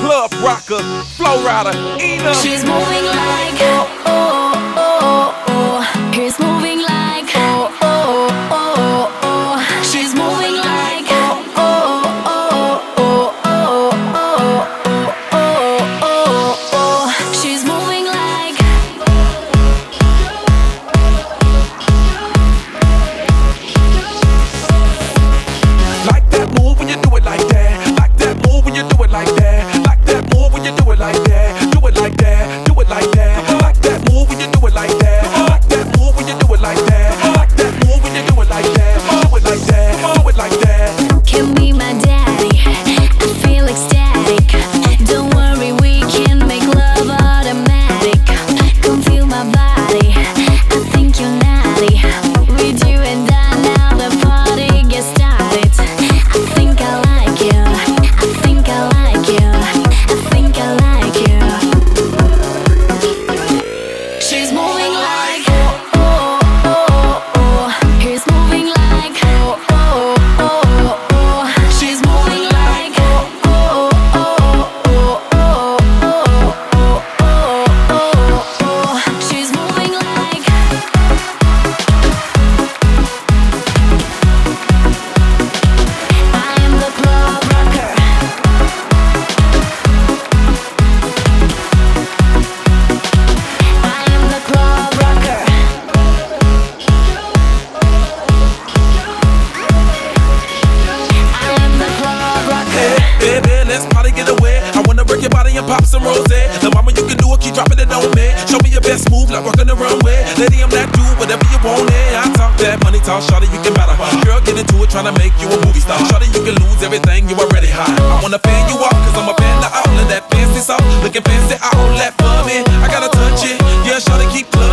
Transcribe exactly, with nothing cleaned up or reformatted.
club rocker, flow rider, Ina. She's moving like oh oh oh oh. He's moving like oh oh oh oh. She's moving like oh oh oh oh oh oh oh oh oh. She's moving like. Like that move when you do it like that. Like that move when you do it like that. Like that move when you do it like that. Do it like that. Do it like that. Like that move when you do it like that. Like that move when you do it like that. Like that move when you do it like that. Do it like that. Do it like that. Can be my daddy. I feel ecstatic. Don't worry, we can make love automatic. Come feel my body. I think you're naughty. With you and I now the party gets started. I think I like you. I think I like you. I think I like you. She's moving like oh oh oh oh. He's moving like oh oh oh oh. She's moving like oh oh oh oh oh oh oh oh oh. She's moving like. I am the club rocker. I am the club rocker. I am the club rocker. Baby, let's party, get away. I wanna break your body and pop some rose. The mama, you can do it, keep dropping it on me. Show me your best move, like walking the runway. Lady, I'm that dude, whatever you want, eh. I talk that money talk, shawty, you can matter. Girl, get into it, tryna make you a movie star. Shawty, you can lose everything, you already high. I wanna fan you off, cause I'm a fan of all of that fancy sauce. Looking fancy, all that for me. I gotta touch it, yeah, shawty, keep clubbing.